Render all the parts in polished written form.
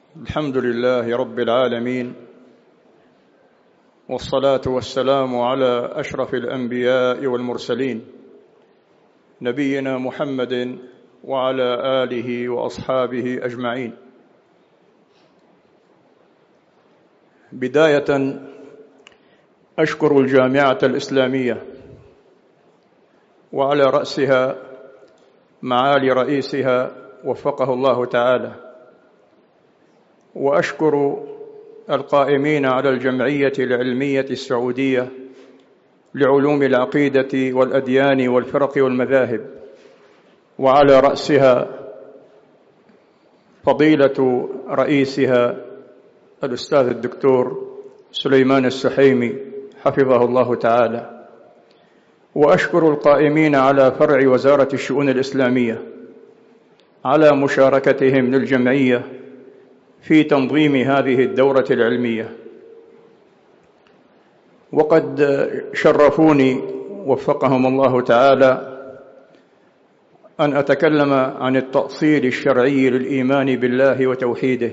الحمد لله رب العالمين، والصلاة والسلام على أشرف الأنبياء والمرسلين نبينا محمد وعلى آله وأصحابه أجمعين. بداية أشكر الجامعة الإسلامية وعلى رأسها معالي رئيسها وفقه الله تعالى، وأشكر القائمين على الجمعية العلمية السعودية لعلوم العقيدة والأديان والفرق والمذاهب، وعلى رأسها فضيلة رئيسها الأستاذ الدكتور سليمان السحيمي حفظه الله تعالى. وأشكر القائمين على فرع وزارة الشؤون الإسلامية على مشاركتهم للجمعية في تنظيم هذه الدورة العلمية. وقد شرفوني وفقهم الله تعالى أن أتكلم عن التأصيل الشرعي للإيمان بالله وتوحيده،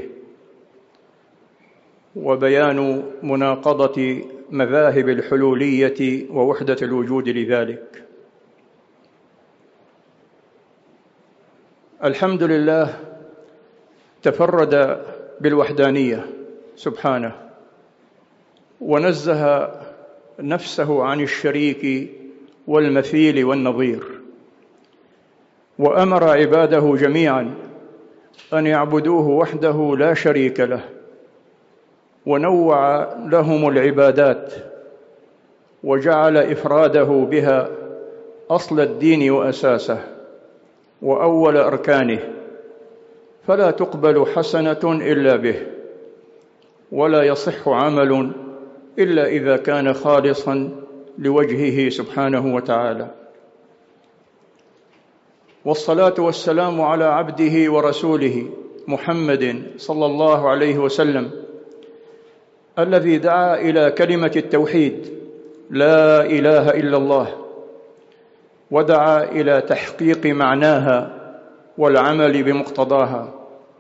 وبيان مناقضة مذاهب الحلولية ووحدة الوجود لذلك. الحمد لله تفرد بالوحدانية سبحانه، ونزه نفسه عن الشريك والمثيل والنظير، وأمر عباده جميعا أن يعبدوه وحده لا شريك له، ونوع لهم العبادات وجعل إفراده بها أصل الدين وأساسه وأول أركانه، فلا تقبل حسنة إلا به، ولا يصح عمل إلا إذا كان خالصا لوجهه سبحانه وتعالى. والصلاة والسلام على عبده ورسوله محمد صلى الله عليه وسلم الذي دعا إلى كلمة التوحيد لا إله إلا الله، ودعا إلى تحقيق معناها والعمل بمقتضاها،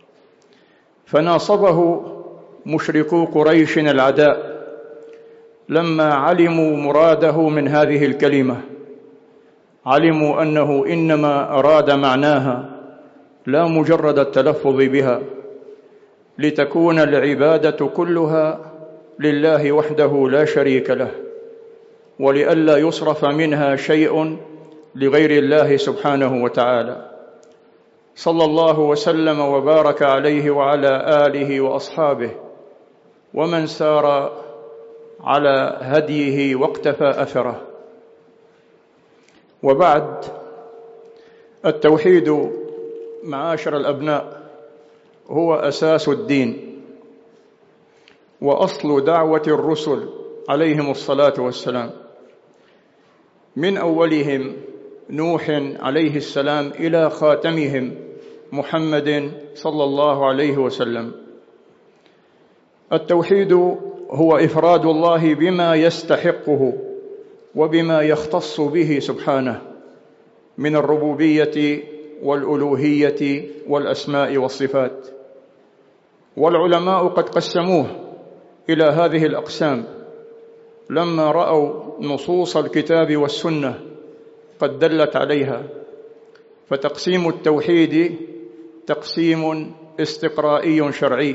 فناصبه مشركو قريش العداء لما علموا مراده من هذه الكلمة، علموا أنه إنما أراد معناها لا مجرد التلفظ بها، لتكون العبادة كلها لله وحده لا شريك له، ولئلا يصرف منها شيء لغير الله سبحانه وتعالى. صلى الله وسلم وبارك عليه وعلى آله وأصحابه ومن سار على هديه واقتفى أثره. وبعد، التوحيد معاشر الأبناء هو أساس الدين وأصل دعوة الرسل عليهم الصلاة والسلام، من أولهم نوح عليه السلام إلى خاتمهم محمد صلى الله عليه وسلم. التوحيد هو إفراد الله بما يستحقه وبما يختص به سبحانه من الربوبية والألوهية والأسماء والصفات. والعلماء قد قسموه إلى هذه الأقسام لما رأوا نصوص الكتاب والسنة قد دلت عليها. فتقسيم التوحيد تقسيم استقرائي شرعي،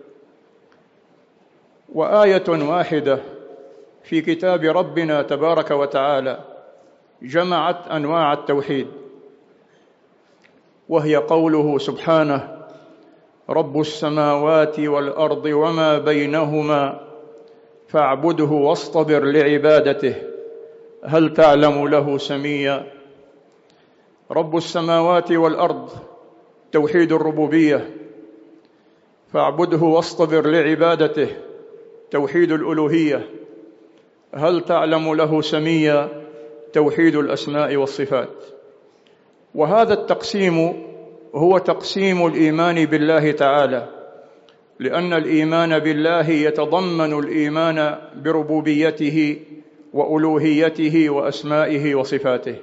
وآية واحدة في كتاب ربنا تبارك وتعالى جمعت أنواع التوحيد، وهي قوله سبحانه: رب السماوات والأرض وما بينهما فاعبده واصطبر لعبادته هل تعلم له سميا. رب السماوات والأرض توحيد الربوبية، فاعبده واصطبر لعبادته توحيد الألوهية، هل تعلم له سميا توحيد الأسماء والصفات. وهذا التقسيم هو تقسيم الإيمان بالله تعالى، لأن الإيمان بالله يتضمن الإيمان بربوبيته وألوهيته وأسمائه وصفاته.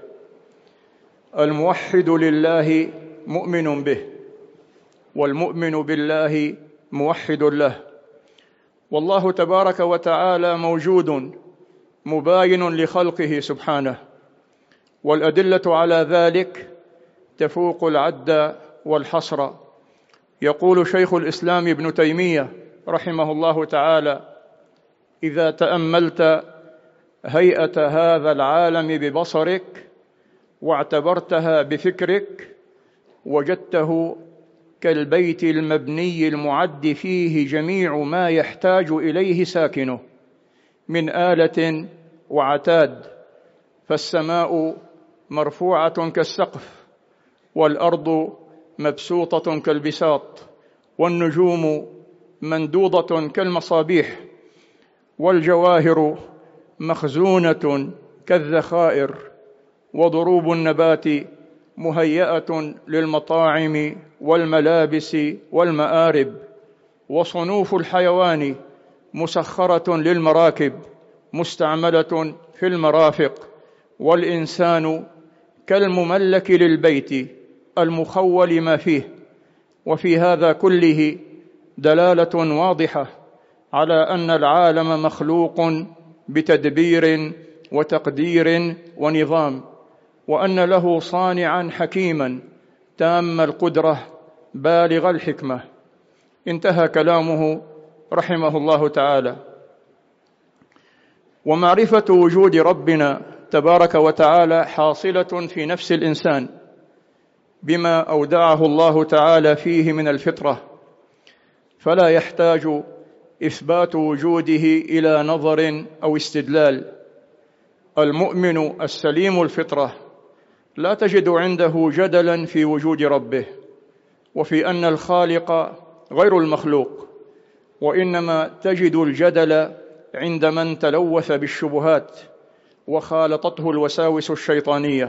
الموحد لله مؤمن به، والمؤمن بالله موحد له. والله تبارك وتعالى موجود مباين لخلقه سبحانه، والأدلة على ذلك تفوق العد والحصر. يقول شيخ الإسلام ابن تيمية رحمه الله تعالى: إذا تأملت هيئة هذا العالم ببصرك واعتبرتها بفكرك وجدته كالبيت المبني المعد فيه جميع ما يحتاج إليه ساكنه من آلة وعتاد، فالسماء مرفوعة كالسقف، والأرض مبسوطة كالبساط، والنجوم مندوضة كالمصابيح، والجواهر مخزونة كالذخائر، وضروب النبات مهيئة للمطاعم والملابس والمآرب، وصنوف الحيوان مسخرة للمراكب مستعملة في المرافق، والإنسان كالمملك للبيت المخول ما فيه. وفي هذا كله دلالة واضحة على أن العالم مخلوق بتدبير وتقدير ونظام، وأن له صانعا حكيما تام القدرة بالغ الحكمة. انتهى كلامه رحمه الله تعالى. ومعرفة وجود ربنا تبارك وتعالى حاصلة في نفس الإنسان بما أودعه الله تعالى فيه من الفطرة، فلا يحتاج إثبات وجوده إلى نظر أو استدلال. المؤمن السليم الفطرة لا تجد عنده جدلا في وجود ربه وفي أن الخالق غير المخلوق، وإنما تجد الجدل عند من تلوث بالشبهات وخالطته الوساوس الشيطانية.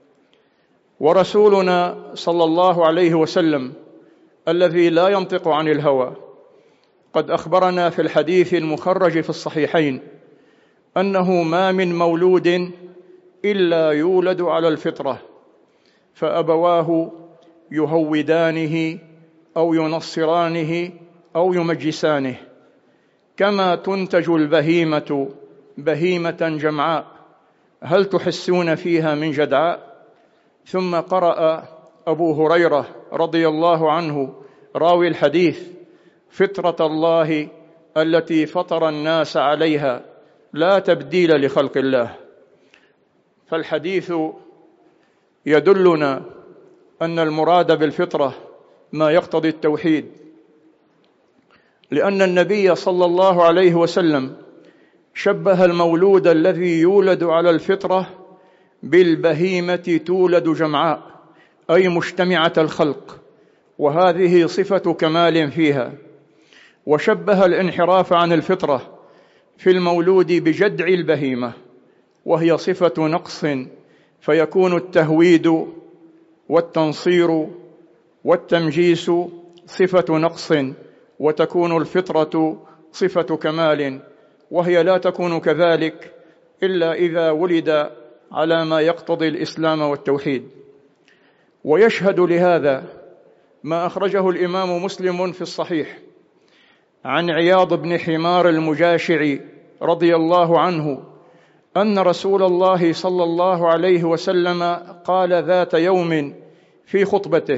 ورسولنا صلى الله عليه وسلم الذي لا ينطق عن الهوى قد أخبرنا في الحديث المخرج في الصحيحين أنه ما من مولود إلا يولد على الفطرة، فأبواه يهودانه أو ينصرانه أو يمجسانه، كما تنتج البهيمة بهيمة جمعاء هل تحسون فيها من جدعاء. ثم قرأ أبو هريرة رضي الله عنه راوي الحديث: فطرة الله التي فطر الناس عليها لا تبديل لخلق الله. فالحديث يدلنا أن المراد بالفطرة ما يقتضي التوحيد، لأن النبي صلى الله عليه وسلم شبه المولود الذي يولد على الفطرة بالبهيمة تولد جمعاء، أي مجتمعة الخلق، وهذه صفة كمال فيها. وشبه الانحراف عن الفطرة في المولود بجدع البهيمة، وهي صفة نقص، فيكون التهويد والتنصير والتمجيس صفة نقص، وتكون الفطرة صفة كمال، وهي لا تكون كذلك إلا إذا ولد على ما يقتضي الإسلام والتوحيد. ويشهد لهذا ما أخرجه الإمام مسلم في الصحيح عن عياض بن حمار المجاشعي رضي الله عنه أن رسول الله صلى الله عليه وسلم قال ذات يوم في خطبته: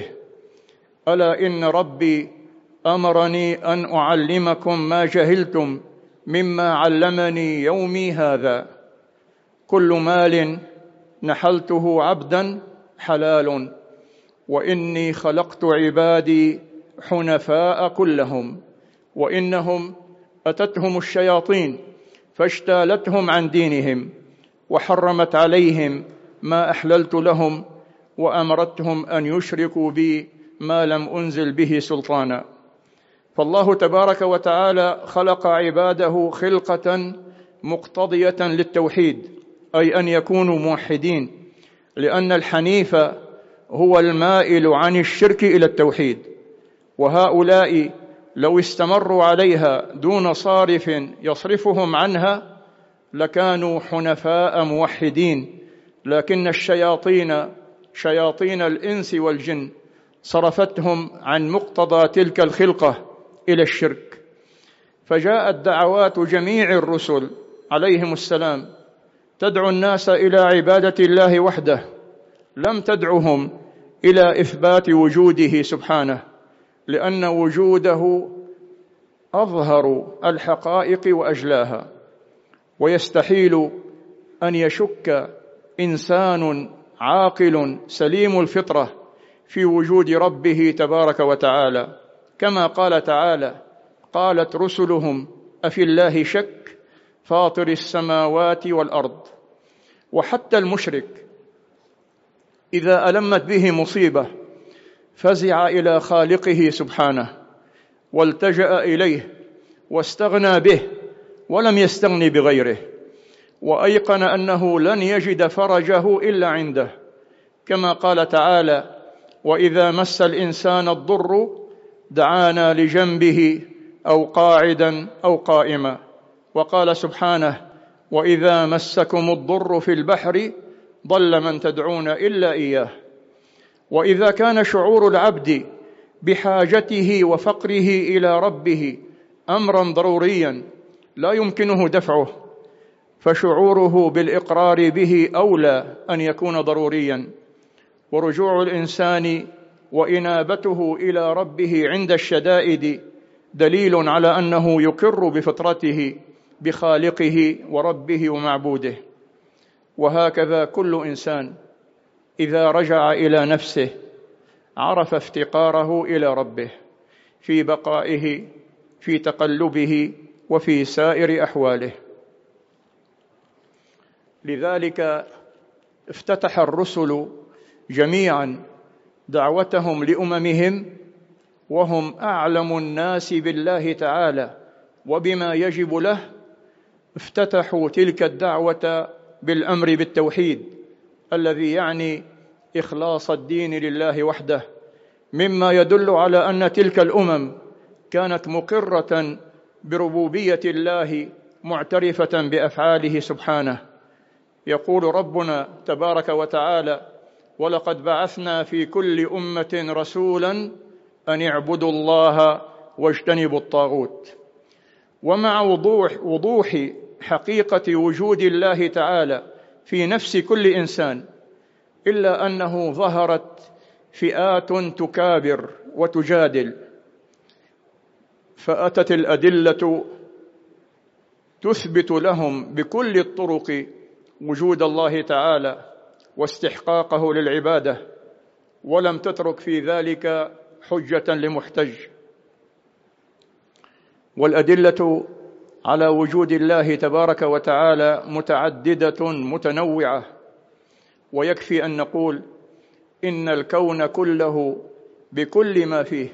ألا إن ربي أمرني أن أعلمكم ما جهلتم مما علمني يومي هذا. كل مال نحلته عبدا حلال، وإني خلقت عبادي حنفاء كلهم، وإنهم أتتهم الشياطين فاجتالتهم عن دينهم، وحرمت عليهم ما أحللت لهم، وأمرتهم أن يشركوا بي ما لم أنزل به سلطانا. فالله تبارك وتعالى خلق عباده خلقة مقتضية للتوحيد، أي أن يكونوا موحدين، لأن الحنيف هو المائل عن الشرك إلى التوحيد، وهؤلاء لو استمروا عليها دون صارف يصرفهم عنها لكانوا حنفاء موحدين، لكن الشياطين شياطين الإنس والجن صرفتهم عن مقتضى تلك الخلقة إلى الشرك. فجاءت دعوات جميع الرسل عليهم السلام تدعو الناس إلى عبادة الله وحده، لم تدعهم إلى إثبات وجوده سبحانه، لأن وجوده أظهر الحقائق وأجلاها، ويستحيل أن يشك إنسان عاقل سليم الفطرة في وجود ربه تبارك وتعالى، كما قال تعالى: قالت رسلهم أفي الله شك فاطر السماوات والأرض. وحتى المشرك إذا ألمت به مصيبة فزع إلى خالقه سبحانه والتجأ إليه واستغنى به ولم يستغن بغيره، وأيقن أنه لن يجد فرجه إلا عنده، كما قال تعالى: وإذا مس الإنسان الضر دعانا لجنبه أو قاعدا أو قائما. وقال سبحانه: وإذا مسكم الضر في البحر ضل من تدعون إلا إياه. وإذا كان شعور العبد بحاجته وفقره إلى ربه أمرا ضروريا لا يمكنه دفعه، فشعوره بالإقرار به أولى أن يكون ضروريا. ورجوع الإنسان وإنابته إلى ربه عند الشدائد دليل على أنه يقر بفطرته بخالقه وربه ومعبوده. وهكذا كل إنسان إذا رجع إلى نفسه عرف افتقاره إلى ربه في بقائه، في تقلبه، وفي سائر أحواله. لذلك افتتح الرسل جميعا دعوتهم لأممهم وهم أعلم الناس بالله تعالى وبما يجب له، افتتحوا تلك الدعوة بالأمر بالتوحيد الذي يعني إخلاص الدين لله وحده، مما يدل على أن تلك الأمم كانت مقرة بربوبية الله معترفة بأفعاله سبحانه. يقول ربنا تبارك وتعالى: ولقد بعثنا في كل أمة رسولا أن اعبدوا الله واجتنبوا الطاغوت. ومع وضوح حقيقة وجود الله تعالى في نفس كل إنسان، إلا أنه ظهرت فئات تكابر وتجادل، فأتت الأدلة تثبت لهم بكل الطرق وجود الله تعالى واستحقاقه للعبادة، ولم تترك في ذلك حجة لمحتج. والأدلة على وجود الله تبارك وتعالى متعددة متنوعة، ويكفي أن نقول إن الكون كله بكل ما فيه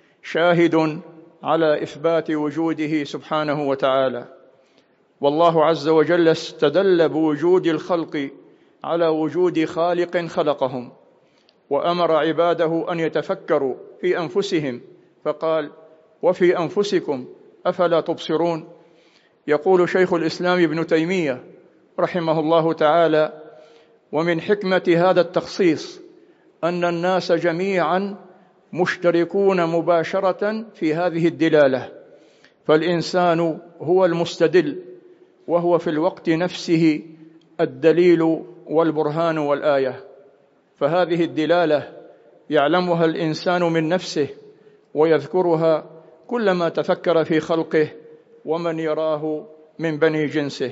شاهد على إثبات وجوده سبحانه وتعالى. والله عز وجل استدل بوجود الخلق على وجود خالق خلقهم، وأمر عباده أن يتفكروا في أنفسهم فقال: وفي أنفسكم أفلا تبصرون. يقول شيخ الإسلام ابن تيمية رحمه الله تعالى: ومن حكمة هذا التخصيص أن الناس جميعا مشتركون مباشرة في هذه الدلالة، فالإنسان هو المستدل، وهو في الوقت نفسه الدليل والبرهان والآية. فهذه الدلالة يعلمها الإنسان من نفسه ويذكرها كلما تفكر في خلقه ومن يراه من بني جنسه.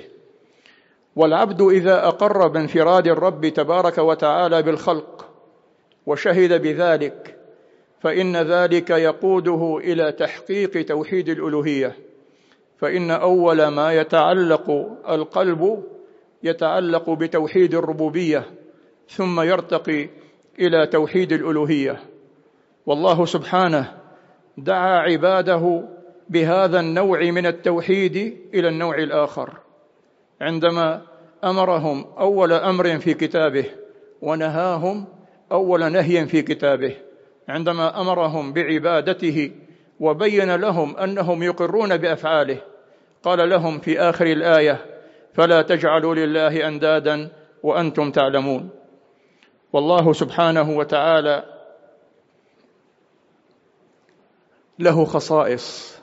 والعبد إذا أقر بانفراد الرب تبارك وتعالى بالخلق وشهد بذلك، فإن ذلك يقوده إلى تحقيق توحيد الألوهية. فإن أول ما يتعلق القلب يتعلق بتوحيد الربوبية، ثم يرتقي إلى توحيد الألوهية. والله سبحانه دعا عباده بهذا النوع من التوحيد إلى النوع الآخر عندما أمرهم أول أمر في كتابه، ونهاهم أول نهي في كتابه، عندما أمرهم بعبادته وبين لهم أنهم يقرون بأفعاله، قال لهم في آخر الآية: فلا تجعلوا لله أندادا وأنتم تعلمون. والله سبحانه وتعالى له خصائص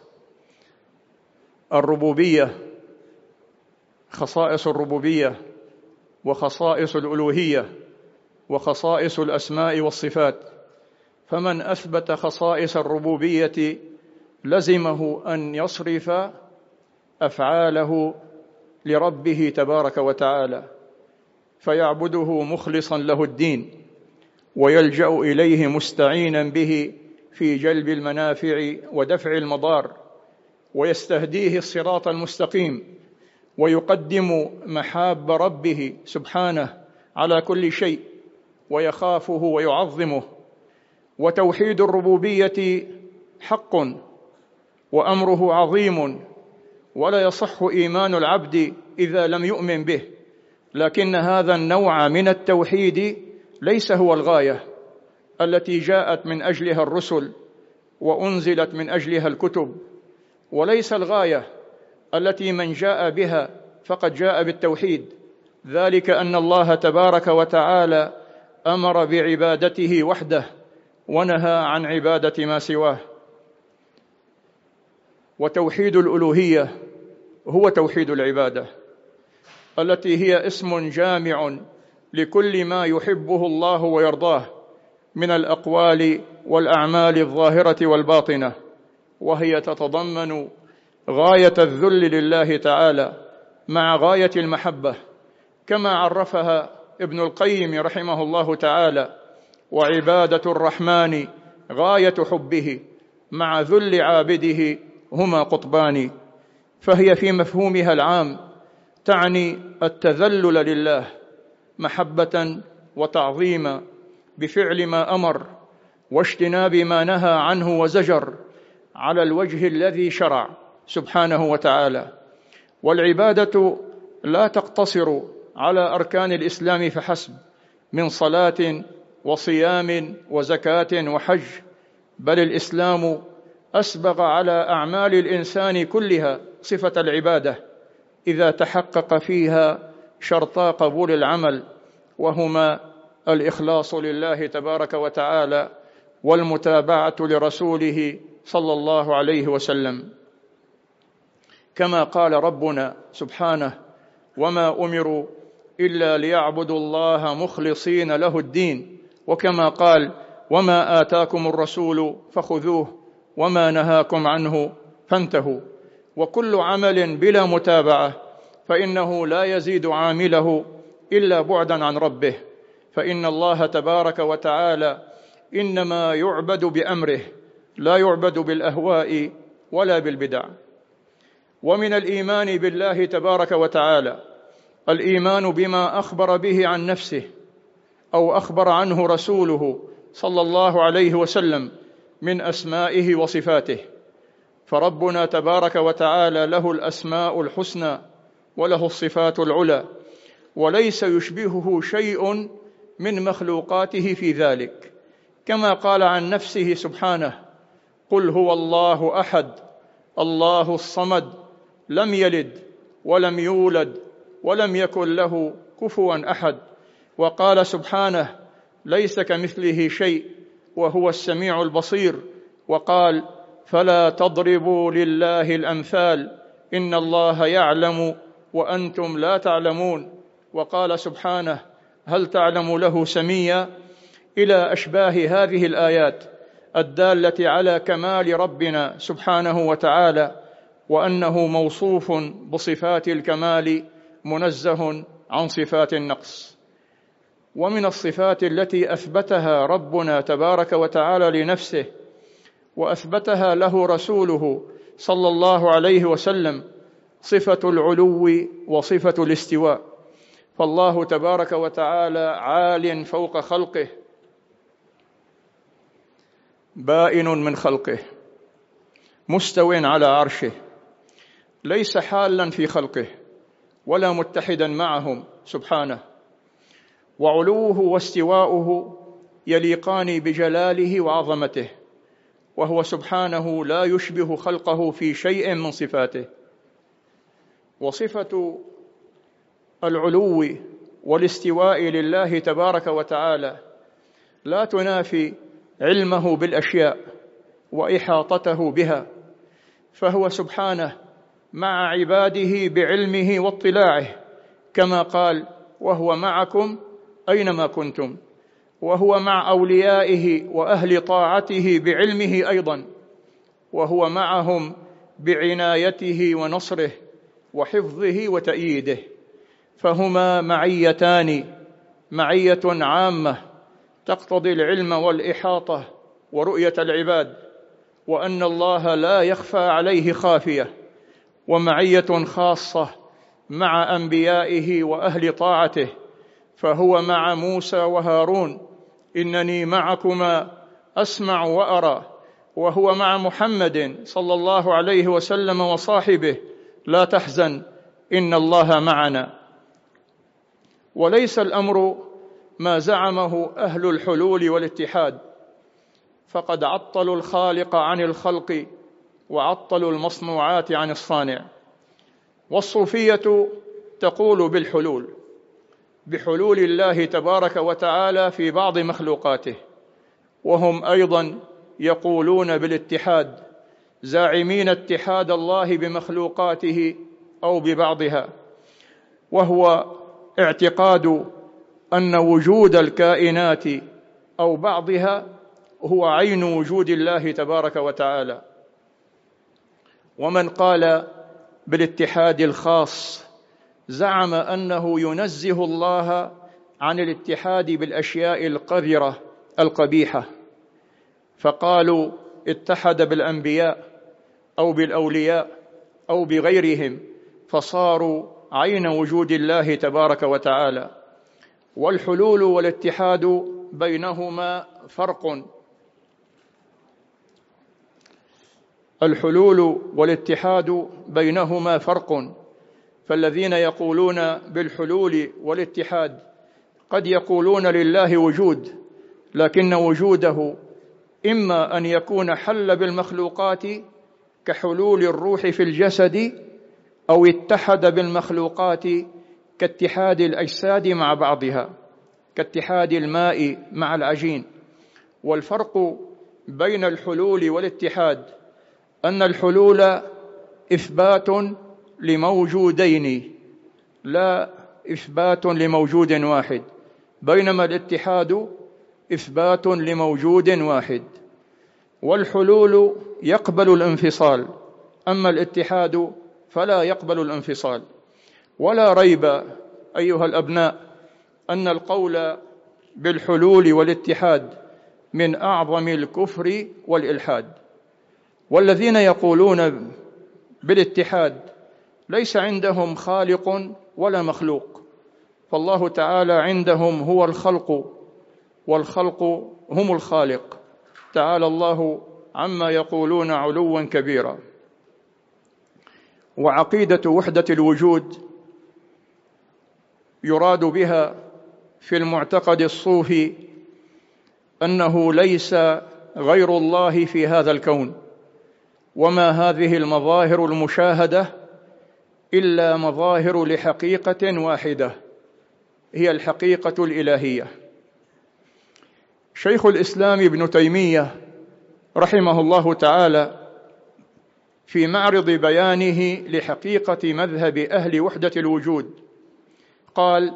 الربوبية، خصائص الربوبية وخصائص الألوهية وخصائص الأسماء والصفات. فمن أثبت خصائص الربوبية لزمه أن يصرف أفعاله لربه تبارك وتعالى، فيعبده مخلصا له الدين، ويلجأ إليه مستعينا به في جلب المنافع ودفع المضار، ويستهديه الصراط المستقيم، ويقدم محاب ربه سبحانه على كل شيء، ويخافه ويعظمه. وتوحيد الربوبية حق وأمره عظيم، ولا يصح إيمان العبد إذا لم يؤمن به، لكن هذا النوع من التوحيد ليس هو الغاية التي جاءت من أجلها الرسل وأنزلت من أجلها الكتب، وليس الغاية التي من جاء بها فقد جاء بالتوحيد، ذلك أن الله تبارك وتعالى أمر بعبادته وحده ونهى عن عبادة ما سواه. وتوحيد الألوهية هو توحيد العبادة، التي هي اسم جامع لكل ما يحبه الله ويرضاه من الأقوال والأعمال الظاهرة والباطنة، وهي تتضمن غاية الذل لله تعالى مع غاية المحبة، كما عرفها ابن القيم رحمه الله تعالى: وعبادة الرحمن غاية حبه مع ذل عابده هما قطبان. فهي في مفهومها العام تعني التذلل لله محبة وتعظيما بفعل ما أمر واجتناب ما نهى عنه وزجر على الوجه الذي شرع سبحانه وتعالى. والعبادة لا تقتصر على أركان الإسلام فحسب من صلاة وصيام وزكاة وحج، بل الإسلام أسبغ على أعمال الإنسان كلها صفة العبادة إذا تحقق فيها شرطا قبول العمل، وهما الإخلاص لله تبارك وتعالى والمتابعة لرسوله صلى الله عليه وسلم، كما قال ربنا سبحانه: وما أمروا إلا ليعبدوا الله مخلصين له الدين، وكما قال: وما آتاكم الرسول فخذوه وما نهاكم عنه فانتهوا. وكل عمل بلا متابعة فإنه لا يزيد عامله إلا بعدا عن ربه، فإن الله تبارك وتعالى إنما يعبد بأمره، لا يعبد بالأهواء ولا بالبدع. ومن الإيمان بالله تبارك وتعالى الإيمان بما أخبر به عن نفسه أو أخبر عنه رسوله صلى الله عليه وسلم من أسمائه وصفاته، فربنا تبارك وتعالى له الأسماء الحسنى وله الصفات العلى، وليس يشبهه شيء من مخلوقاته في ذلك، كما قال عن نفسه سبحانه: قل هو الله أحد الله الصمد لم يلد ولم يولد ولم يكن له كفوا أحد. وقال سبحانه: ليس كمثله شيء وهو السميع البصير. وقال: فلا تضربوا لله الأمثال إن الله يعلم وأنتم لا تعلمون. وقال سبحانه: هل تعلم له سميا، إلى أشباه هذه الآيات الدالة على كمال ربنا سبحانه وتعالى، وأنه موصوف بصفات الكمال منزه عن صفات النقص. ومن الصفات التي أثبتها ربنا تبارك وتعالى لنفسه وأثبتها له رسوله صلى الله عليه وسلم صفة العلو وصفة الاستواء، فالله تبارك وتعالى عال فوق خلقه بائن من خلقه مستو على عرشه، ليس حالا في خلقه ولا متحدا معهم سبحانه. وعلوه واستواؤه يليقان بجلاله وعظمته، وهو سبحانه لا يشبه خلقه في شيء من صفاته. وصفة العلو والاستواء لله تبارك وتعالى لا تنافي علمه بالأشياء وإحاطته بها، فهو سبحانه مع عباده بعلمه واطلاعه، كما قال: وهو معكم أينما كنتم. وهو مع أوليائه وأهل طاعته بعلمه أيضا، وهو معهم بعنايته ونصره وحفظه وتأييده. فهما معيتان: معية عامة تقتضي العلم والإحاطة ورؤية العباد، وأن الله لا يخفى عليه خافية، ومعية خاصة مع أنبيائه وأهل طاعته، فهو مع موسى وهارون: إنني معكما أسمع وأرى. وهو مع محمد صلى الله عليه وسلم وصاحبه: لا تحزن إن الله معنا. وليس الأمر ما زعمه أهل الحلول والاتحاد، فقد عطلوا الخالق عن الخلق وعطلوا المصنوعات عن الصانع. والصوفية تقول بحلول الله تبارك وتعالى في بعض مخلوقاته، وهم أيضا يقولون بالاتحاد، زاعمين اتحاد الله بمخلوقاته أو ببعضها، وهو اعتقاد أن وجود الكائنات أو بعضها هو عين وجود الله تبارك وتعالى. ومن قال بالاتحاد الخاص زعم أنه ينزه الله عن الاتحاد بالأشياء القذرة القبيحة، فقالوا اتحد بالأنبياء أو بالأولياء أو بغيرهم، فصاروا عين وجود الله تبارك وتعالى. والحلول والاتحاد بينهما فرق. الحلول والاتحاد بينهما فرق، فالذين يقولون بالحلول والاتحاد قد يقولون لله وجود، لكن وجوده إما أن يكون حل بالمخلوقات كحلول الروح في الجسد، أو اتحد بالمخلوقات كاتحاد الأجساد مع بعضها، كاتحاد الماء مع العجين. والفرق بين الحلول والاتحاد أن الحلول إثبات لموجودين لا إثبات لموجود واحد، بينما الاتحاد إثبات لموجود واحد. والحلول يقبل الانفصال، أما الاتحاد فلا يقبل الانفصال. ولا ريب أيها الأبناء أن القول بالحلول والاتحاد من أعظم الكفر والإلحاد. والذين يقولون بالاتحاد ليس عندهم خالق ولا مخلوق، فالله تعالى عندهم هو الخلق، والخلق هم الخالق، تعالى الله عما يقولون علوا كبيرا. وعقيدة وحدة الوجود يراد بها في المعتقد الصوفي أنه ليس غير الله في هذا الكون، وما هذه المظاهر المشاهدة إلا مظاهر لحقيقة واحدة، هي الحقيقة الإلهية. شيخ الإسلام ابن تيمية رحمه الله تعالى في معرض بيانه لحقيقة مذهب أهل وحدة الوجود قال: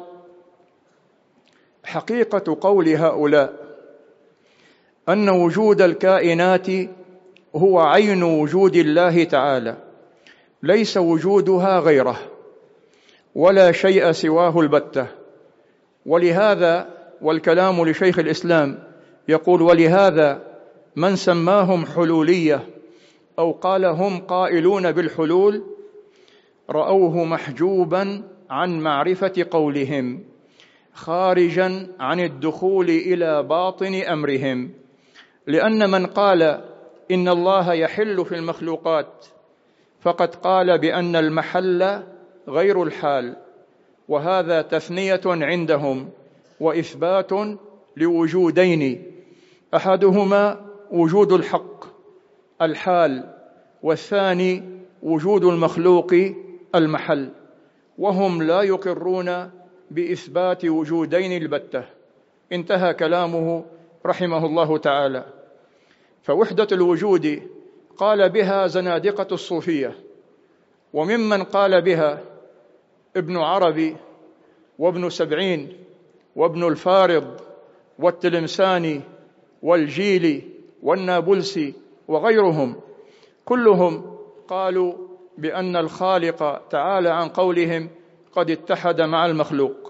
حقيقة قول هؤلاء أن وجود الكائنات هو عين وجود الله تعالى، ليس وجودها غيره ولا شيء سواه البتة. ولهذا، والكلام لشيخ الإسلام، يقول: ولهذا من سماهم حلولية أو قال هم قائلون بالحلول رأوه محجوبا عن معرفة قولهم، خارجا عن الدخول إلى باطن أمرهم. لأن من قال إن الله يحل في المخلوقات فقد قال بأن المحل غير الحال، وهذا تثنية عندهم وإثبات لوجودين: أحدهما وجود الحق الحال، والثاني وجود المخلوق المحل، وهم لا يقرون بإثبات وجودين البتة. انتهى كلامه رحمه الله تعالى. فوحدة الوجود قال بها زنادقة الصوفية، وممن قال بها ابن عربي وابن سبعين وابن الفارض والتلمساني والجيلي والنابلسي وغيرهم، كلهم قالوا بأن الخالق تعالى عن قولهم قد اتحد مع المخلوق.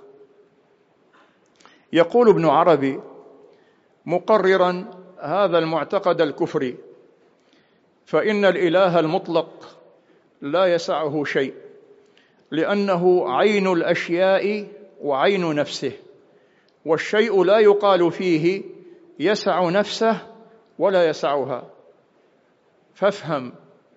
يقول ابن عربي مقررا هذا المعتقد الكفري: فإن الإله المطلق لا يسعه شيء، لأنه عين الأشياء وعين نفسه، والشيء لا يقال فيه يسع نفسه ولا يسعها. فافهم،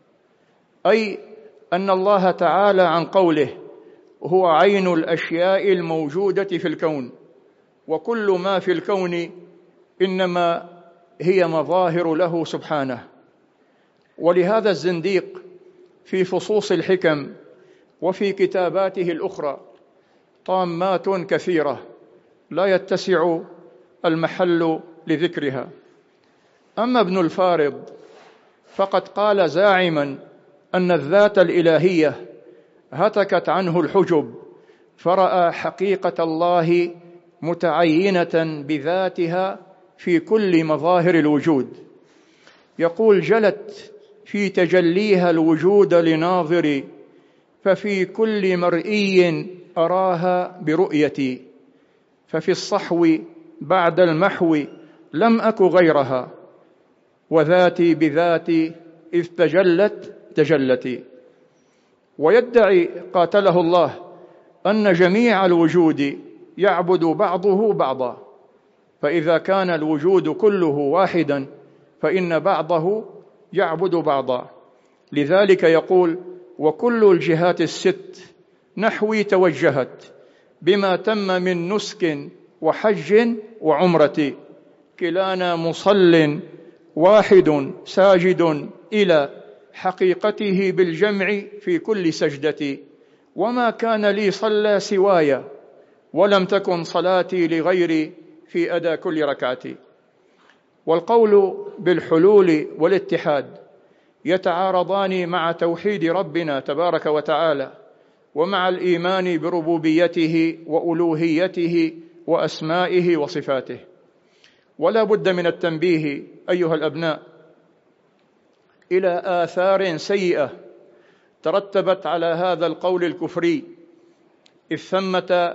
أي أن الله تعالى عن قوله هو عين الأشياء الموجودة في الكون، وكل ما في الكون إنما هي مظاهر له سبحانه. ولهذا الزنديق في فصوص الحكم وفي كتاباته الأخرى طامات كثيرة لا يتسع المحل لذكرها. أما ابن الفارض فقد قال زاعما أن الذات الإلهية هتكت عنه الحجب، فرأى حقيقة الله متعينة بذاتها في كل مظاهر الوجود. يقول: جلت في تجليها الوجود لناظري، ففي كل مرئي أراها برؤيتي، ففي الصحو بعد المحو لم أك غيرها، وذاتي بذاتي إذ تجلت. ويدعي قاتله الله أن جميع الوجود يعبد بعضه بعضا، فإذا كان الوجود كله واحدا فإن بعضه يعبد بعضا. لذلك يقول: وكل الجهات الست نحوي توجهت، بما تم من نسك وحج وعمرة، كلانا مصل واحد ساجد إلى حقيقته بالجمع في كل سجدة، وما كان لي صلى سواي، ولم تكن صلاتي لغيري في أداء كل ركعتي. والقول بالحلول والاتحاد يتعارضان مع توحيد ربنا تبارك وتعالى، ومع الإيمان بربوبيته وألوهيته وأسمائه وصفاته. ولا بد من التنبيه أيها الأبناء إلى آثار سيئة ترتبت على هذا القول الكفري، إذ ثمة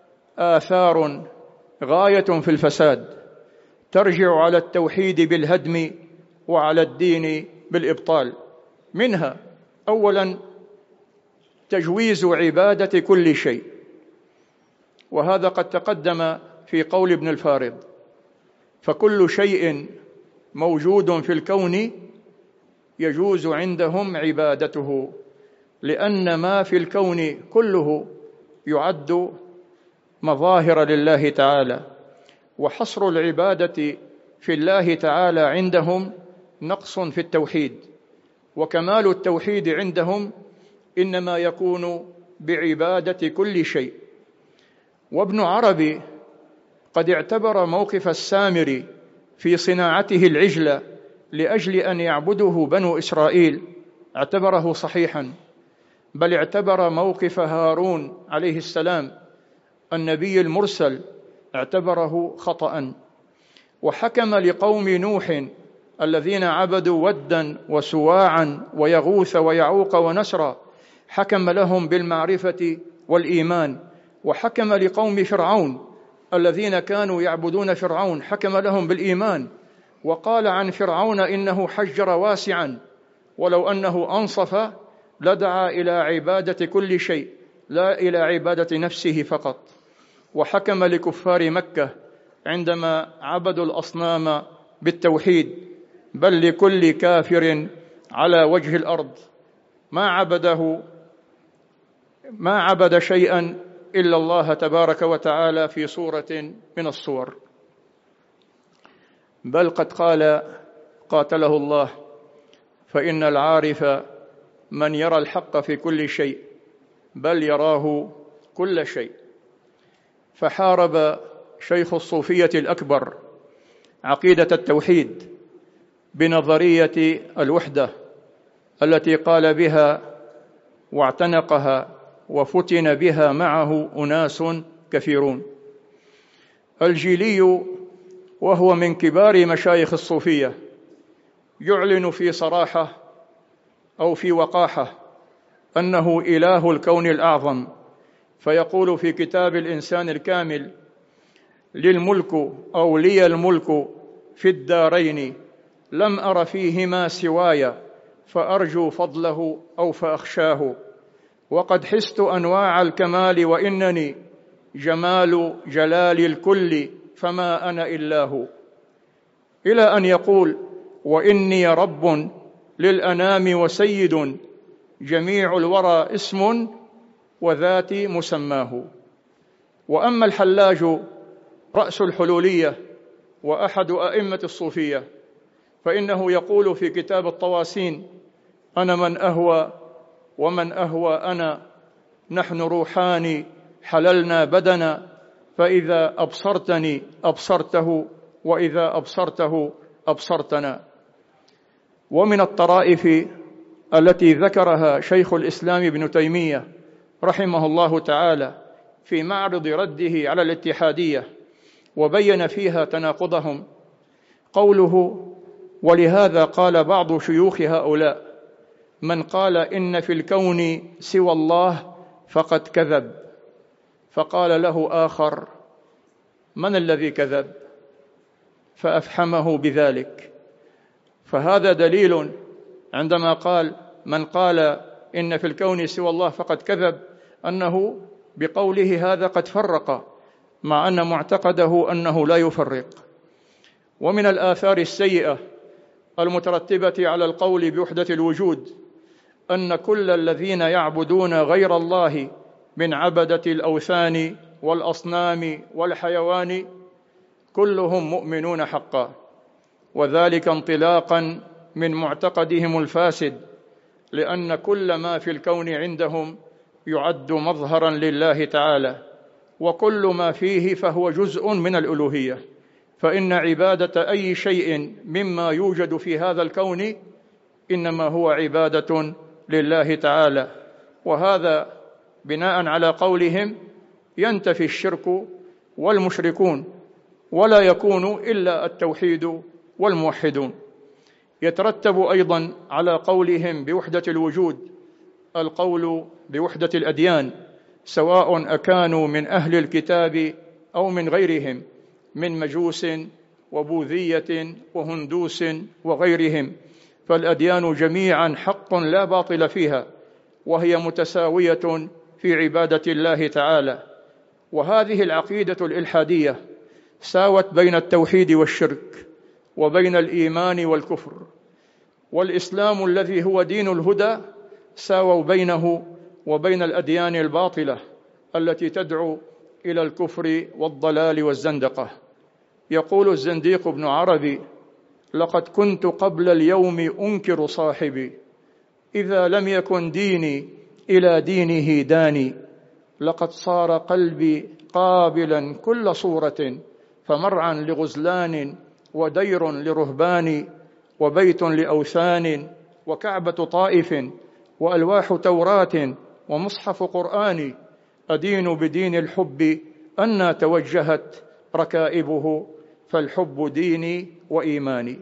آثار غاية في الفساد ترجع على التوحيد بالهدم وعلى الدين بالإبطال. منها أولا تجويز عبادة كل شيء، وهذا قد تقدم في قول ابن الفارض: فكل شيء موجود في الكون يجوز عندهم عبادته، لأن ما في الكون كله يعد مظاهر لله تعالى. وحصر العبادة في الله تعالى عندهم نقص في التوحيد، وكمال التوحيد عندهم إنما يكون بعبادة كل شيء. وابن عربي قد اعتبر موقف السامري في صناعته العجل لأجل أن يعبده بنو إسرائيل اعتبره صحيحا، بل اعتبر موقف هارون عليه السلام النبي المرسل اعتبره خطأ. وحكم لقوم نوح الذين عبدوا ودا وسواعا ويغوث ويعوق ونسرا، حكم لهم بالمعرفة والإيمان. وحكم لقوم فرعون الذين كانوا يعبدون فرعون، حكم لهم بالإيمان. وقال عن فرعون إنه حجر واسعا، ولو أنه أنصف لدعا إلى عبادة كل شيء لا إلى عبادة نفسه فقط. وحكم لكفار مكة عندما عبدوا الأصنام بالتوحيد، بل لكل كافر على وجه الأرض ما عبد شيئا إلا الله تبارك وتعالى في صورة من الصور. بل قد قال قاتله الله: فإن العارف من يرى الحق في كل شيء، بل يراه كل شيء. فحارب شيخ الصوفية الأكبر عقيدة التوحيد بنظرية الوحدة التي قال بها واعتنقها وفتن بها معه أناس كثيرون. الجيلي وهو من كبار مشايخ الصوفية يعلن في صراحة أو في وقاحة أنه إله الكون الأعظم، فيقول في كتاب الإنسان الكامل: للملك أو لي الملك في الدارين، لم أر فيهما سواي، فأرجو فضله أو فأخشاه، وقد حست أنواع الكمال وإنني جمال جلال الكل، فما أنا إلا هو. إلى أن يقول: وإني رب للأنام وسيد، جميع الورى اسم وذات مسماه. وأما الحلاج رأس الحلولية وأحد أئمة الصوفية، فإنه يقول في كتاب الطواسين: أنا من أهوى ومن أهوى أنا، نحن روحان حللنا بدنا، فإذا أبصرتني أبصرته، وإذا أبصرته أبصرتنا. ومن الطرائف التي ذكرها شيخ الإسلام ابن تيمية رحمه الله تعالى في معرض رده على الاتحادية وبين فيها تناقضهم قوله: ولهذا قال بعض شيوخ هؤلاء: من قال إن في الكون سوى الله فقد كذب. فقال له آخر: من الذي كذب؟ فأفحمه بذلك. فهذا دليل عندما قال من قال إن في الكون سوى الله فقد كذب، أنه بقوله هذا قد فرق، مع أن معتقده أنه لا يفرق. ومن الآثار السيئة المترتبة على القول بوحدة الوجود أن كل الذين يعبدون غير الله من عبدة الأوثان والأصنام والحيوان كلهم مؤمنون حقا، وذلك انطلاقا من معتقدهم الفاسد، لأن كل ما في الكون عندهم يعد مظهرا لله تعالى، وكل ما فيه فهو جزء من الألوهية، فإن عبادة أي شيء مما يوجد في هذا الكون إنما هو عبادة لله تعالى. وهذا بناء على قولهم ينتفي الشرك والمشركون، ولا يكون إلا التوحيد والموحدون. يترتب أيضا على قولهم بوحدة الوجود القول بوحدة الأديان، سواء أكانوا من أهل الكتاب أو من غيرهم، من مجوس وبوذية وهندوس وغيرهم، فالأديان جميعا حق لا باطل فيها، وهي متساوية في عبادة الله تعالى. وهذه العقيدة الإلحادية ساوت بين التوحيد والشرك، وبين الإيمان والكفر، والإسلام الذي هو دين الهدى ساووا بينه وبين الأديان الباطلة التي تدعو إلى الكفر والضلال والزندقة. يقول الزنديق ابن عربي: لقد كنت قبل اليوم أنكر صاحبي، إذا لم يكن ديني إلى دينه داني، لقد صار قلبي قابلا كل صورة، فمرعا لغزلان ودير لرهبان، وبيت لأوثان وكعبة طائف وألواح توراة ومصحف قرآن، أدين بدين الحب أنى توجهت ركائبه، فالحب ديني وإيماني.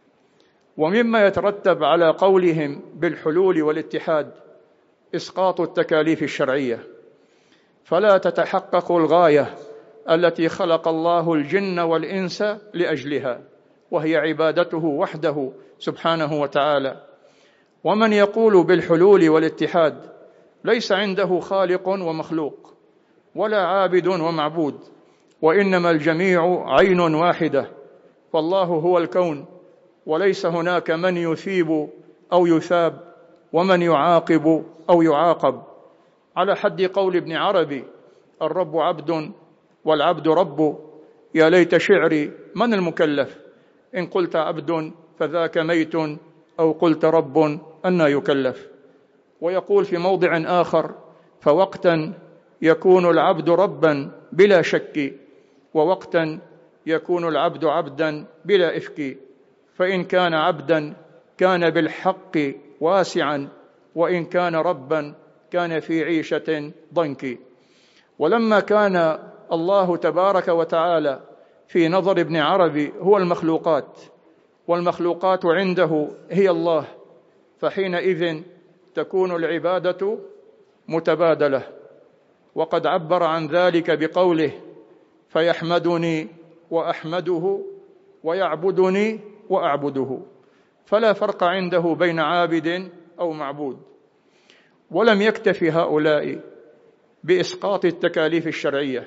ومما يترتب على قولهم بالحلول والاتحاد إسقاط التكاليف الشرعية، فلا تتحقق الغاية التي خلق الله الجن والإنس لأجلها، وهي عبادته وحده سبحانه وتعالى. ومن يقول بالحلول والاتحاد ليس عنده خالق ومخلوق، ولا عابد ومعبود، وإنما الجميع عين واحدة، فالله هو الكون، وليس هناك من يثيب أو يثاب، ومن يعاقب أو يعاقب، على حد قول ابن عربي: الرب عبد والعبد رب، يا ليت شعري من المكلف، إن قلت عبد فذاك ميت، أو قلت رب أنى يكلف. ويقول في موضع آخر: فوقتا يكون العبد ربا بلا شك، ووقتا يكون العبد عبدا بلا إفك، فإن كان عبدا كان بالحق واسعا، وإن كان ربا كان في عيشة ضنك. ولما كان الله تبارك وتعالى في نظر ابن عربي هو المخلوقات، والمخلوقات عنده هي الله، فحينئذ تكون العبادة متبادلة. وقد عبر عن ذلك بقوله: فيحمدني وأحمده ويعبدني وأعبده، فلا فرق عنده بين عابد أو معبود. ولم يكتف هؤلاء بإسقاط التكاليف الشرعية،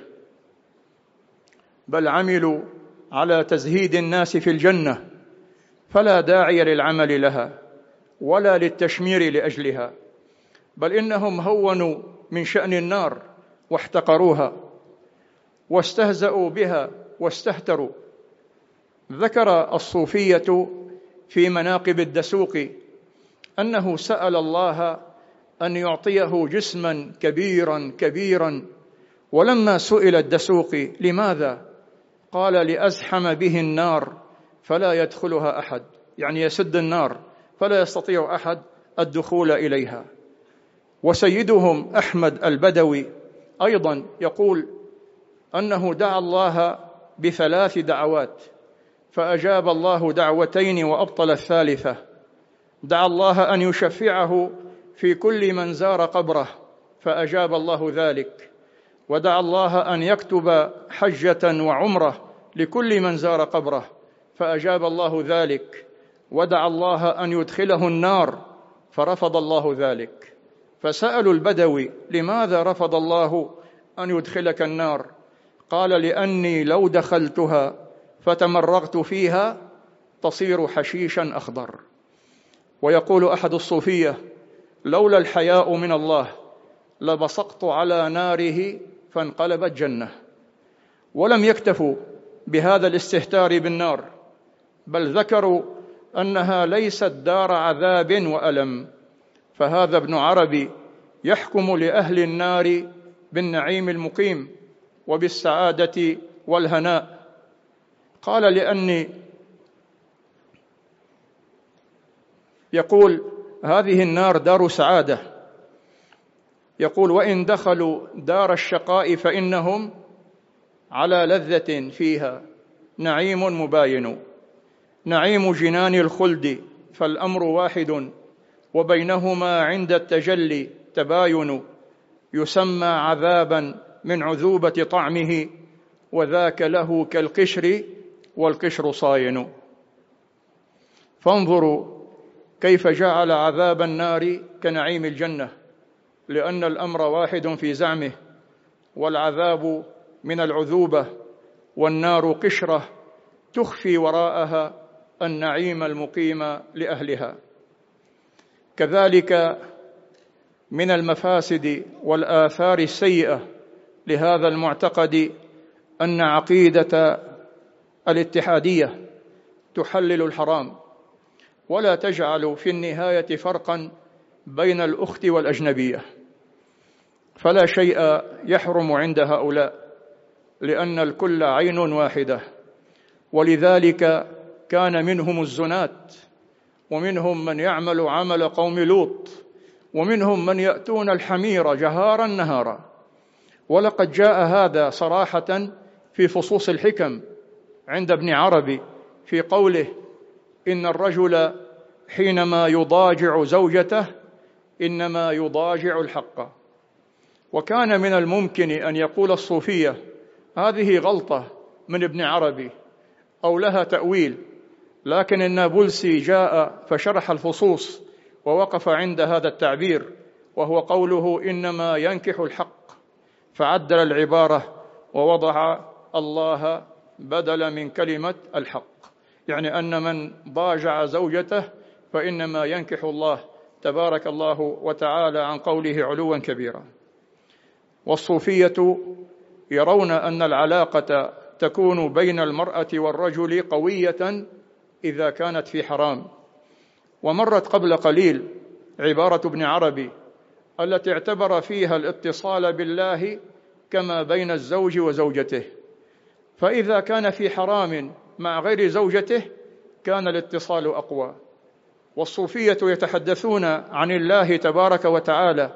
بل عملوا على تزهيد الناس في الجنة، فلا داعي للعمل لها ولا للتشمير لأجلها، بل إنهم هونوا من شأن النار واحتقروها واستهزأوا بها واستهتروا. ذكر الصوفية في مناقب الدسوقي أنه سأل الله أن يعطيه جسما كبيرا كبيرا، ولما سئل الدسوقي لماذا؟ قال: لأزحم به النار فلا يدخلها أحد، يعني يسد النار فلا يستطيع أحد الدخول إليها. وسيدهم أحمد البدوي أيضا يقول أنه دعا الله ب3 دعوات فأجاب الله 2 وأبطل 3. دعا الله أن يشفعه في كل من زار قبره فأجاب الله ذلك، ودعا الله أن يكتب حجة وعمرة لكل من زار قبره فأجاب الله ذلك، ودعا الله أن يدخله النار فرفض الله ذلك. فسألوا البدوي: لماذا رفض الله أن يدخلك النار؟ قال: لأني لو دخلتها فتمرغت فيها تصير حشيشا أخضر. ويقول أحد الصوفية: لولا الحياء من الله لبصقت على ناره فانقلبت جنة. ولم يكتفوا بهذا الاستهتار بالنار، بل ذكروا أنها ليست دار عذاب وألم، فهذا ابن عربي يحكم لأهل النار بالنعيم المقيم وبالسعادة والهناء. قال: لأني يقول هذه النار دار سعادة، يقول: وإن دخلوا دار الشقاء فإنهم على لذة فيها نعيم مباين، نعيم جنان الخلد فالأمر واحد، وبينهما عند التجلي تباين، يسمى عذابا من عذوبة طعمه، وذاك له كالقشر والقشر صاين. فانظروا كيف جعل عذاب النار كنعيم الجنة، لأن الأمر واحد في زعمه، والعذاب من العذوبة والنار قشرة تخفي وراءها النعيم المقيم لأهلها. كذلك من المفاسد والآثار السيئة لهذا المعتقد أن عقيدة الاتحادية تحلل الحرام ولا تجعل في النهاية فرقا بين الأخت والأجنبية، فلا شيء يحرم عند هؤلاء، لأن الكل عين واحدة. ولذلك كان منهم الزنات، ومنهم من يعمل عمل قوم لوط، ومنهم من يأتون الحمير جهارا نهارا. ولقد جاء هذا صراحة في فصوص الحكم عند ابن عربي في قوله: إن الرجل حينما يضاجع زوجته إنما يضاجع الحق. وكان من الممكن أن يقول الصوفية: هذه غلطة من ابن عربي أو لها تأويل، لكن النابلسي جاء فشرح الفصوص ووقف عند هذا التعبير، وهو قوله: إنما ينكح الحق، فعدل العبارة ووضع الله بدل من كلمة الحق، يعني أن من ضاجع زوجته فإنما ينكح الله تبارك الله وتعالى عن قوله علوا كبيرا. والصوفية يرون أن العلاقة تكون بين المرأة والرجل قوية إذا كانت في حرام. ومرت قبل قليل عبارة ابن عربي التي اعتبر فيها الاتصال بالله كما بين الزوج وزوجته، فإذا كان في حرام مع غير زوجته كان الاتصال أقوى. والصوفية يتحدثون عن الله تبارك وتعالى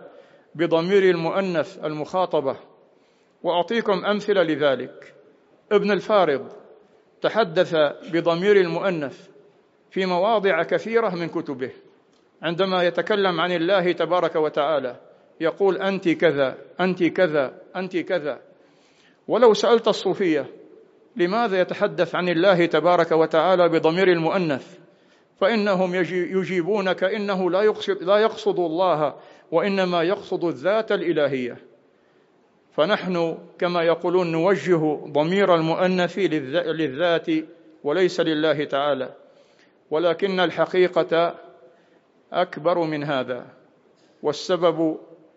بضمير المؤنث المخاطبة، وأعطيكم أمثلة لذلك. ابن الفارض تحدث بضمير المؤنث في مواضع كثيرة من كتبه، عندما يتكلم عن الله تبارك وتعالى يقول أنت كذا، أنت كذا، أنت كذا. ولو سألت الصوفية لماذا يتحدث عن الله تبارك وتعالى بضمير المؤنث، فإنهم يجيبونك إنه لا يقصد الله، وإنما يقصد الذات الإلهية. فنحن كما يقولون نوجه ضمير المؤنث للذات وليس لله تعالى، ولكن الحقيقة أكبر من هذا. والسبب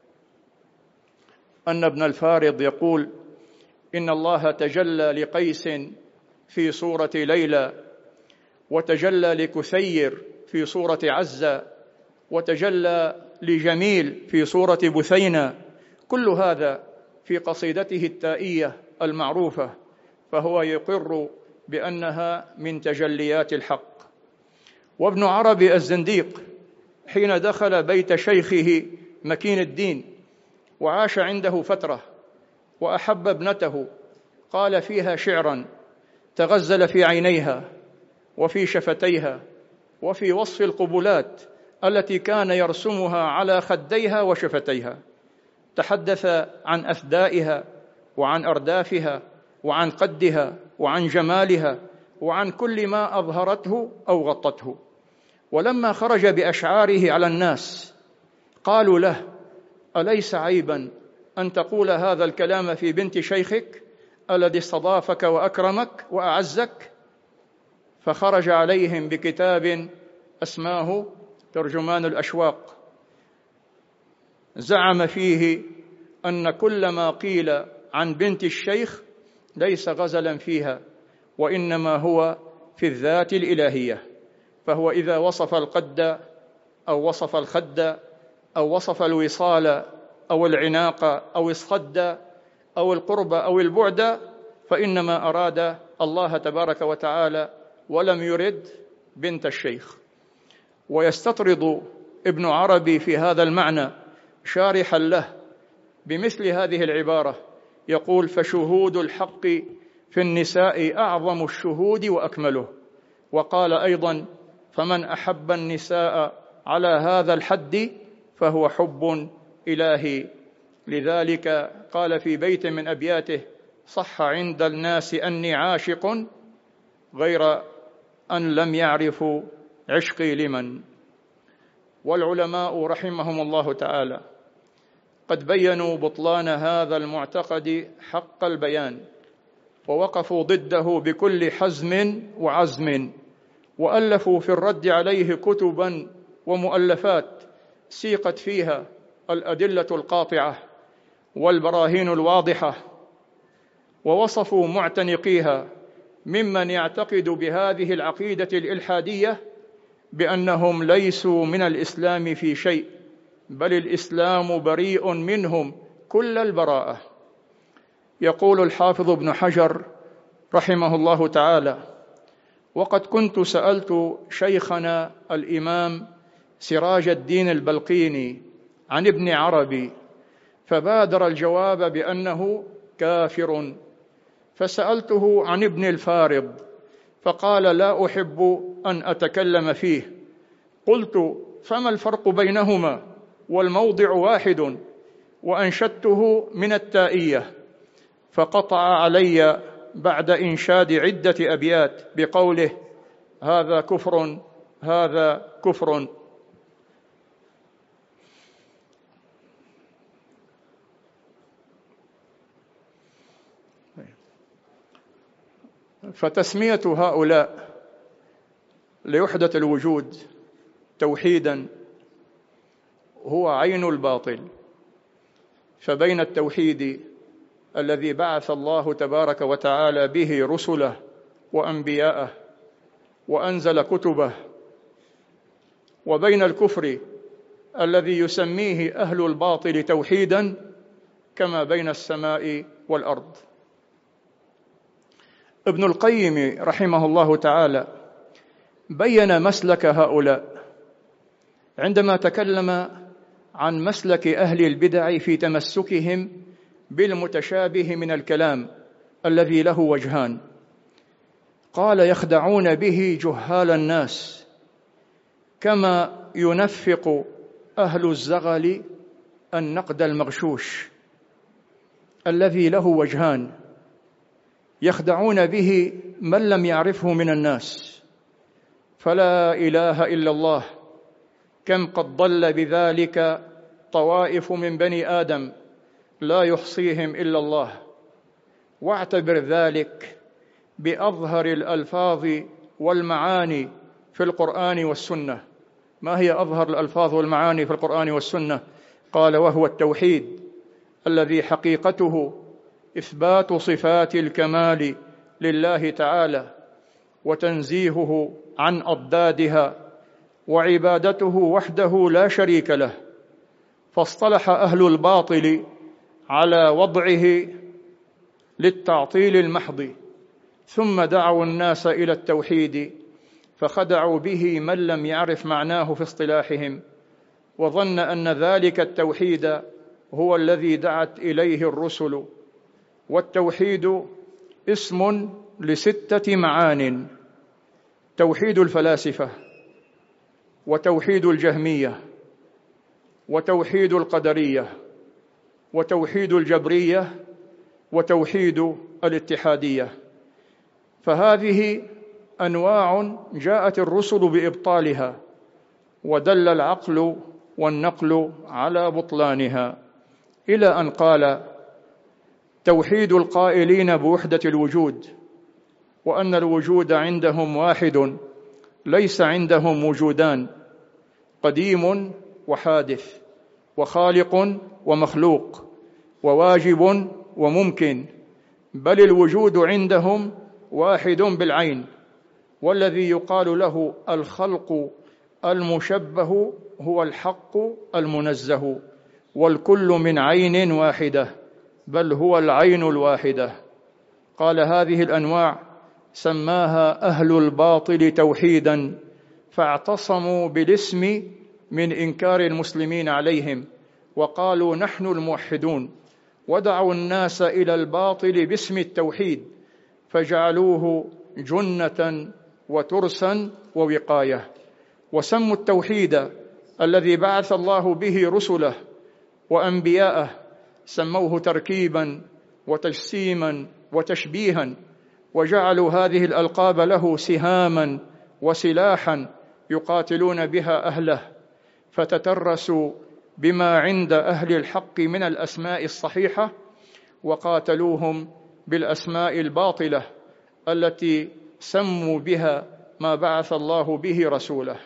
أن ابن الفارض يقول إن الله تجلى لقيس في صورة ليلى، وتجلى لكثير في صورة عزة، وتجلى لجميل في صورة بثينة، كل هذا في قصيدته التائية المعروفة، فهو يقر بأنها من تجليات الحق. وابن عربي الزنديق حين دخل بيت شيخه مكين الدين وعاش عنده فترة وأحب ابنته، قال فيها شعرا تغزل في عينيها وفي شفتيها وفي وصف القبلات التي كان يرسمها على خديها وشفتيها. تحدث عن أثدائها وعن أردافها وعن قدها وعن جمالها وعن كل ما أظهرته أو غطته. ولما خرج بأشعاره على الناس قالوا له أليس عيبا أن تقول هذا الكلام في بنت شيخك الذي استضافك وأكرمك وأعزك؟ فخرج عليهم بكتاب اسماه ترجمان الأشواق، زعم فيه أن كل ما قيل عن بنت الشيخ ليس غزلا فيها، وإنما هو في الذات الإلهية. فهو إذا وصف القد أو وصف الخد أو وصف الوصال أو العناق أو الصد أو القرب أو البعد، فإنما أراد الله تبارك وتعالى ولم يرد بنت الشيخ. ويستطرد ابن عربي في هذا المعنى شارحا له بمثل هذه العبارة، يقول فشهود الحق في النساء أعظم الشهود وأكمله. وقال أيضا فمن أحب النساء على هذا الحد فهو حب إلهي. لذلك قال في بيت من أبياته صح عند الناس أني عاشق غير أن لم يعرفوا عشقي لمن. والعلماء رحمهم الله تعالى قد بينوا بطلان هذا المعتقد حق البيان، ووقفوا ضده بكل حزم وعزم، وألفوا في الرد عليه كتبا ومؤلفات سيقت فيها الأدلة القاطعة والبراهين الواضحة، ووصفوا معتنقيها ممن يعتقد بهذه العقيدة الإلحادية بأنهم ليسوا من الإسلام في شيء، بل الإسلام بريء منهم كل البراءة. يقول الحافظ ابن حجر رحمه الله تعالى وقد كنت سألت شيخنا الإمام سراج الدين البلقيني عن ابن عربي فبادر الجواب بأنه كافر، فسألته عن ابن الفارض فقال لا أحب أن أتكلم فيه. قلت فما الفرق بينهما والموضع واحد، وأنشدته من التائية، فقطع علي بعد إنشاد عدة أبيات بقوله هذا كفر هذا كفر. فتسمية هؤلاء لوحدة الوجود توحيدا هو عين الباطل. فبين التوحيد الذي بعث الله تبارك وتعالى به رسله وأنبياءه وأنزل كتبه، وبين الكفر الذي يسميه أهل الباطل توحيدا، كما بين السماء والأرض. ابن القيم رحمه الله تعالى بين مسلك هؤلاء عندما تكلم عن مسلك أهل البدع في تمسكهم بالمتشابه من الكلام الذي له وجهان. قال: يخدعون به جهال الناس كما ينفق أهل الزغل النقد المغشوش الذي له وجهان، يخدعون به من لم يعرفه من الناس. فلا إله إلا الله، كم قد ضل بذلك طوائف من بني آدم لا يحصيهم إلا الله. واعتبر ذلك بأظهر الألفاظ والمعاني في القرآن والسنة. ما هي أظهر الألفاظ والمعاني في القرآن والسنة؟ قال: وهو التوحيد الذي حقيقته إثبات صفات الكمال لله تعالى وتنزيهه عن أضدادها وعبادته وحده لا شريك له. فاصطلح أهل الباطل على وضعه للتعطيل المحض، ثم دعوا الناس إلى التوحيد فخدعوا به من لم يعرف معناه في اصطلاحهم، وظن أن ذلك التوحيد هو الذي دعت إليه الرسل. والتوحيد اسم ل6 معان: توحيد الفلاسفة، وتوحيد الجهمية، وتوحيد القدرية، وتوحيد الجبرية، وتوحيد الاتحادية. فهذه أنواع جاءت الرسل بإبطالها، ودل العقل والنقل على بطلانها، إلى أن قال: توحيد القائلين بوحدة الوجود، وأن الوجود عندهم واحد ليس عندهم وجودان، قديم وحادث، وخالق ومخلوق، وواجب وممكن، بل الوجود عندهم واحد بالعين، والذي يقال له الخلق المشبه هو الحق المنزه، والكل من عين واحدة، بل هو العين الواحدة. قال: هذه الأنواع سماها أهل الباطل توحيدا، فاعتصموا بالاسم من إنكار المسلمين عليهم، وقالوا: نحن الموحدون، ودعوا الناس إلى الباطل باسم التوحيد، فجعلوه جنة وترسا ووقاية. وسموا التوحيد الذي بعث الله به رسله وأنبياءه، سموه تركيبا وتجسيما وتشبيها، وجعلوا هذه الألقاب له سهاما وسلاحا يقاتلون بها أهله، فتترسوا بما عند أهل الحق من الأسماء الصحيحة، وقاتلوهم بالأسماء الباطلة التي سموا بها ما بعث الله به رسوله.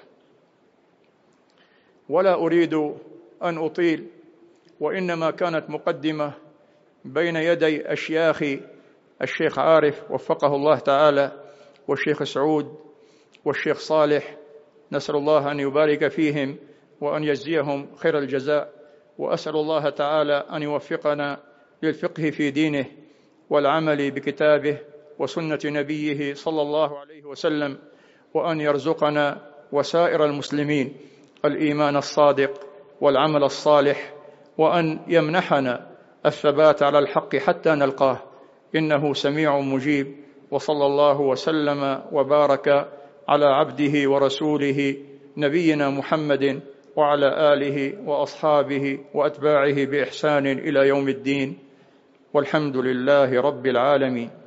ولا أريد أن أطيل، وإنما كانت مقدمة بين يدي أشياخي الشيخ عارف وفقه الله تعالى، والشيخ سعود، والشيخ صالح، نسأل الله أن يبارك فيهم وأن يجزيهم خير الجزاء، وأسأل الله تعالى أن يوفقنا للفقه في دينه والعمل بكتابه وسنة نبيه صلى الله عليه وسلم، وأن يرزقنا وسائر المسلمين الإيمان الصادق والعمل الصالح، وأن يمنحنا الثبات على الحق حتى نلقاه، إنه سميع مجيب. وصلى الله وسلم وبارك على عبده ورسوله نبينا محمد وعلى آله وأصحابه وأتباعه بإحسان إلى يوم الدين، والحمد لله رب العالمين.